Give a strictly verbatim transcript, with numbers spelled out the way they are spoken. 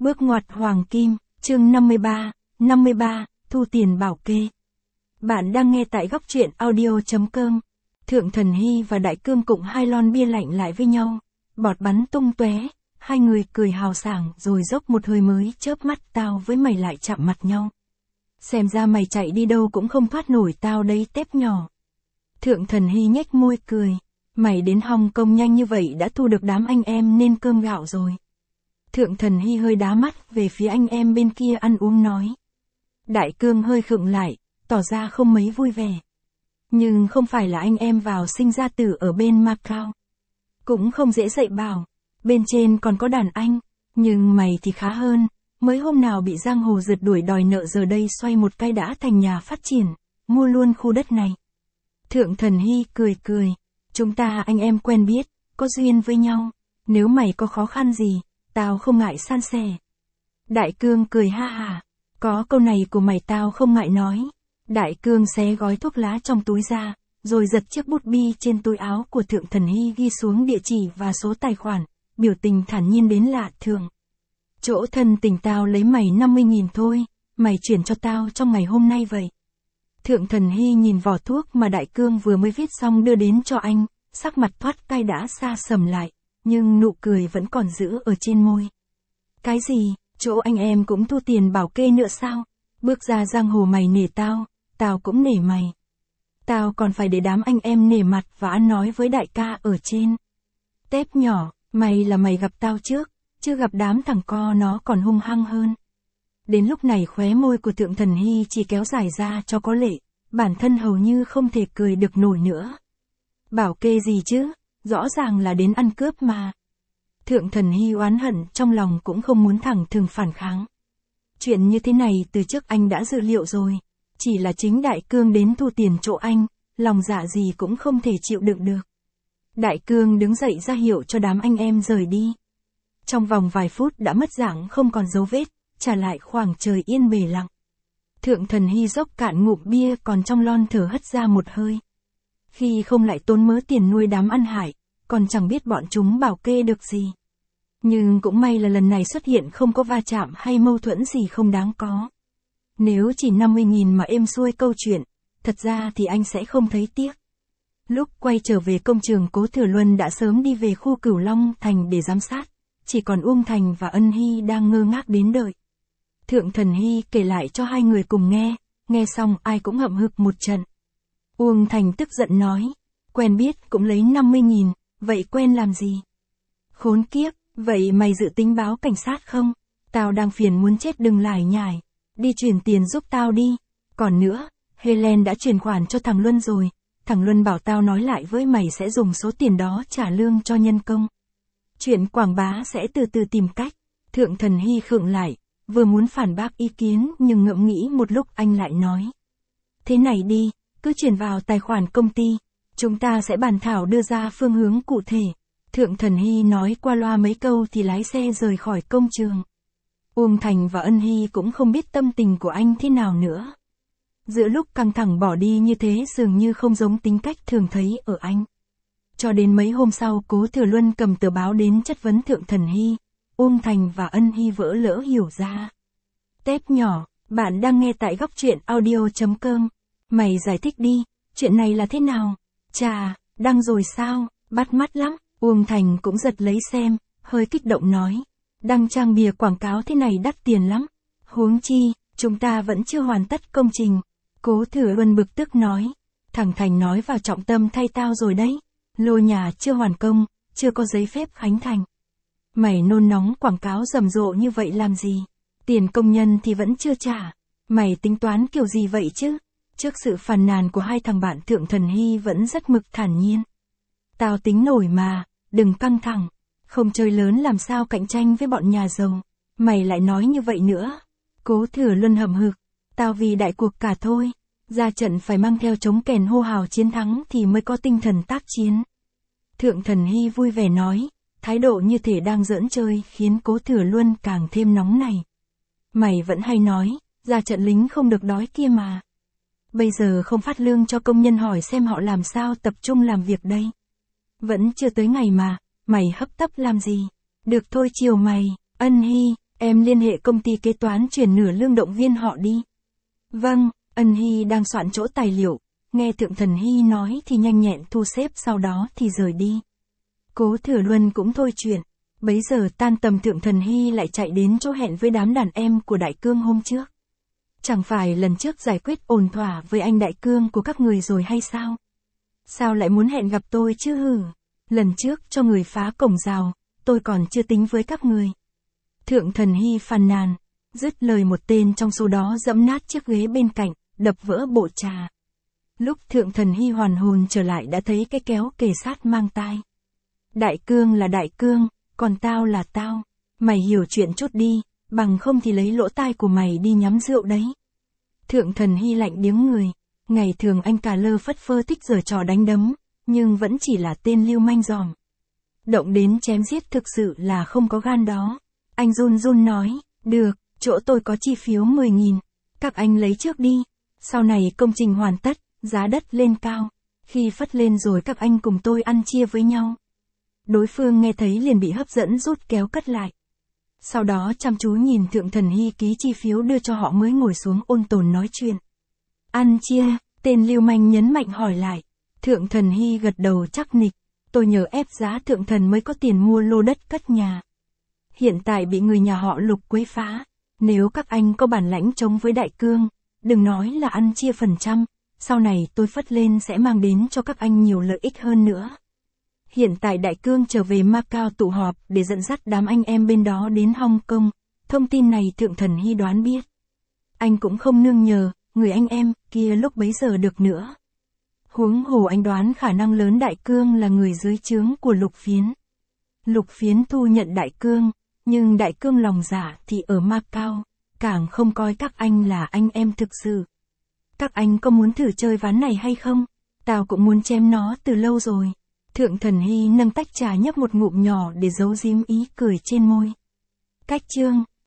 Bước ngoặt hoàng kim, chương năm mươi ba, năm mươi ba, thu tiền bảo kê. Bạn đang nghe tại góc truyện audio.com. Thượng Thần Hy và Đại Cương cụng hai lon bia lạnh lại với nhau, bọt bắn tung tóe, hai người cười hào sảng rồi dốc một hơi mới chớp mắt tao với mày lại chạm mặt nhau. Xem ra mày chạy đi đâu cũng không thoát nổi tao đấy tép nhỏ. Thượng Thần Hy nhếch môi cười, mày đến Hồng Kông nhanh như vậy đã thu được đám anh em nên cơm gạo rồi. Thượng Thần Hy hơi đá mắt về phía anh em bên kia ăn uống nói. Đại Cương hơi khựng lại, tỏ ra không mấy vui vẻ. Nhưng không phải là anh em vào sinh ra tử ở bên Macau. Cũng không dễ dạy bảo, bên trên còn có đàn anh, nhưng mày thì khá hơn, mới hôm nào bị giang hồ rượt đuổi đòi nợ giờ đây xoay một cái đã thành nhà phát triển, mua luôn khu đất này. Thượng Thần Hy cười cười, chúng ta anh em quen biết, có duyên với nhau, nếu mày có khó khăn gì, tao không ngại san sẻ. Đại Cương cười ha hả, có câu này của mày tao không ngại nói. Đại Cương xé gói thuốc lá trong túi ra, rồi giật chiếc bút bi trên túi áo của Thượng Thần Hy ghi xuống địa chỉ và số tài khoản, biểu tình thản nhiên đến lạ thường. Chỗ thân tình tao lấy mày năm mươi nghìn thôi, mày chuyển cho tao trong ngày hôm nay vậy. Thượng Thần Hy nhìn vỏ thuốc mà Đại Cương vừa mới viết xong đưa đến cho anh, sắc mặt thoát cay đã xa sầm lại, nhưng nụ cười vẫn còn giữ ở trên môi. Cái gì, chỗ anh em cũng thu tiền bảo kê nữa sao? Bước ra giang hồ mày nể tao, tao cũng nể mày. Tao còn phải để đám anh em nể mặt và ăn nói với đại ca ở trên. Tép nhỏ, mày là mày gặp tao trước, chưa gặp đám thằng co nó còn hung hăng hơn. Đến lúc này khóe môi của Thượng Thần Hy chỉ kéo dài ra cho có lệ, bản thân hầu như không thể cười được nổi nữa. Bảo kê gì chứ, rõ ràng là đến ăn cướp mà. Thượng Thần Hy oán hận trong lòng cũng không muốn thẳng thừng phản kháng. Chuyện như thế này từ trước anh đã dự liệu rồi, chỉ là chính Đại Cương đến thu tiền chỗ anh, lòng dạ gì cũng không thể chịu đựng được. Đại Cương đứng dậy ra hiệu cho đám anh em rời đi. Trong vòng vài phút đã mất dạng không còn dấu vết, trả lại khoảng trời yên bề lặng. Thượng Thần Hy dốc cạn ngụm bia còn trong lon thở hất ra một hơi. Khi không lại tốn mớ tiền nuôi đám ăn hại, còn chẳng biết bọn chúng bảo kê được gì. Nhưng cũng may là lần này xuất hiện không có va chạm hay mâu thuẫn gì không đáng có. Nếu chỉ năm mươi nghìn mà êm xuôi câu chuyện, thật ra thì anh sẽ không thấy tiếc. Lúc quay trở về công trường Cố Thừa Luân đã sớm đi về khu Cửu Long Thành để giám sát, chỉ còn Uông Thành và Ân Hy đang ngơ ngác đến đợi. Thượng Thần Hy kể lại cho hai người cùng nghe, nghe xong ai cũng hậm hực một trận. Uông Thành tức giận nói, quen biết cũng lấy năm mươi nghìn, vậy quen làm gì? Khốn kiếp, vậy mày dự tính báo cảnh sát không? Tao đang phiền muốn chết đừng lải nhải, đi chuyển tiền giúp tao đi. Còn nữa, Helen đã chuyển khoản cho thằng Luân rồi, thằng Luân bảo tao nói lại với mày sẽ dùng số tiền đó trả lương cho nhân công. Chuyện quảng bá sẽ từ từ tìm cách. Thượng Thần Hy khựng lại, vừa muốn phản bác ý kiến nhưng ngẫm nghĩ một lúc anh lại nói. Thế này đi, cứ chuyển vào tài khoản công ty, chúng ta sẽ bàn thảo đưa ra phương hướng cụ thể. Thượng Thần Hy nói qua loa mấy câu thì lái xe rời khỏi công trường. Uông Thành và Ân Hy cũng không biết tâm tình của anh thế nào nữa. Giữa lúc căng thẳng bỏ đi như thế dường như không giống tính cách thường thấy ở anh. Cho đến mấy hôm sau Cố Thừa Luân cầm tờ báo đến chất vấn Thượng Thần Hy, Uông Thành và Ân Hy vỡ lỡ hiểu ra. Tép nhỏ, bạn đang nghe tại góc truyện audio.com. Mày giải thích đi, chuyện này là thế nào? Chà, đăng rồi sao, bắt mắt lắm. Uông Thành cũng giật lấy xem, hơi kích động nói. Đăng trang bìa quảng cáo thế này đắt tiền lắm. Huống chi, chúng ta vẫn chưa hoàn tất công trình. Cố Thừa Luân bực tức nói. Thằng Thành nói vào trọng tâm thay tao rồi đấy. Lô nhà chưa hoàn công, chưa có giấy phép khánh thành. Mày nôn nóng quảng cáo rầm rộ như vậy làm gì? Tiền công nhân thì vẫn chưa trả. Mày tính toán kiểu gì vậy chứ? Trước sự phàn nàn của hai thằng bạn Thượng Thần Hy vẫn rất mực thản nhiên. Tao tính nổi mà, đừng căng thẳng. Không chơi lớn làm sao cạnh tranh với bọn nhà giàu. Mày lại nói như vậy nữa. Cố Thừa Luân hậm hực. Tao vì đại cuộc cả thôi. Ra trận phải mang theo trống kèn hô hào chiến thắng thì mới có tinh thần tác chiến. Thượng Thần Hy vui vẻ nói. Thái độ như thể đang giỡn chơi khiến Cố Thừa Luân càng thêm nóng này. Mày vẫn hay nói, ra trận lính không được đói kia mà. Bây giờ không phát lương cho công nhân hỏi xem họ làm sao tập trung làm việc đây. Vẫn chưa tới ngày mà, mày hấp tấp làm gì? Được thôi chiều mày, Ân Hy, Em liên hệ công ty kế toán chuyển nửa lương động viên họ đi. Vâng, Ân Hy đang soạn chỗ tài liệu, nghe Thượng Thần Hy nói thì nhanh nhẹn thu xếp sau đó thì rời đi. Cố Thừa Luân cũng thôi chuyện. Bấy giờ tan tầm Thượng Thần Hy lại chạy đến chỗ hẹn với đám đàn em của Đại Cương hôm trước. Chẳng phải lần trước giải quyết ổn thỏa với anh Đại Cương của các người rồi hay sao? Sao lại muốn hẹn gặp tôi chứ hử? Lần trước cho người phá cổng rào, tôi còn chưa tính với các người. Thượng Thần Hy phàn nàn, dứt lời một tên trong số đó dẫm nát chiếc ghế bên cạnh, đập vỡ bộ trà. Lúc Thượng Thần Hy hoàn hồn trở lại đã thấy cái kéo kề sát mang tai. Đại Cương là Đại Cương, còn tao là tao. Mày hiểu chuyện chút đi, bằng không thì lấy lỗ tai của mày đi nhắm rượu đấy. Thượng Thần Hy lạnh điếng người. Ngày thường anh cà lơ phất phơ thích giở trò đánh đấm, nhưng vẫn chỉ là tên lưu manh giòm. Động đến chém giết thực sự là không có gan đó. Anh run run nói, được, chỗ tôi có chi phiếu mười nghìn, các anh lấy trước đi. Sau này công trình hoàn tất, giá đất lên cao. Khi phất lên rồi các anh cùng tôi ăn chia với nhau. Đối phương nghe thấy liền bị hấp dẫn rút kéo cất lại. Sau đó chăm chú nhìn Thượng Thần Hy ký chi phiếu đưa cho họ mới ngồi xuống ôn tồn nói chuyện. Ăn chia, tên lưu manh nhấn mạnh hỏi lại. Thượng Thần Hy gật đầu chắc nịch. Tôi nhờ ép giá Thượng Thần mới có tiền mua lô đất cất nhà. Hiện tại bị người nhà họ Lục quấy phá. Nếu các anh có bản lãnh chống với Đại Cương, đừng nói là ăn chia phần trăm, sau này tôi phất lên sẽ mang đến cho các anh nhiều lợi ích hơn nữa. Hiện tại Đại Cương trở về Macau tụ họp để dẫn dắt đám anh em bên đó đến Hong Kong, thông tin này Thượng Thần Hy đoán biết. Anh cũng không nương nhờ, người anh em kia lúc bấy giờ được nữa. Huống hồ anh đoán khả năng lớn Đại Cương là người dưới trướng của Lục Phiến. Lục Phiến thu nhận Đại Cương, nhưng Đại Cương lòng dạ thì ở Macau, càng không coi các anh là anh em thực sự. Các anh có muốn thử chơi ván này hay không? Tao cũng muốn chém nó từ lâu rồi. Thượng Thần Hy nâng tách trà nhấp một ngụm nhỏ để giấu giếm ý cười trên môi. Cách chương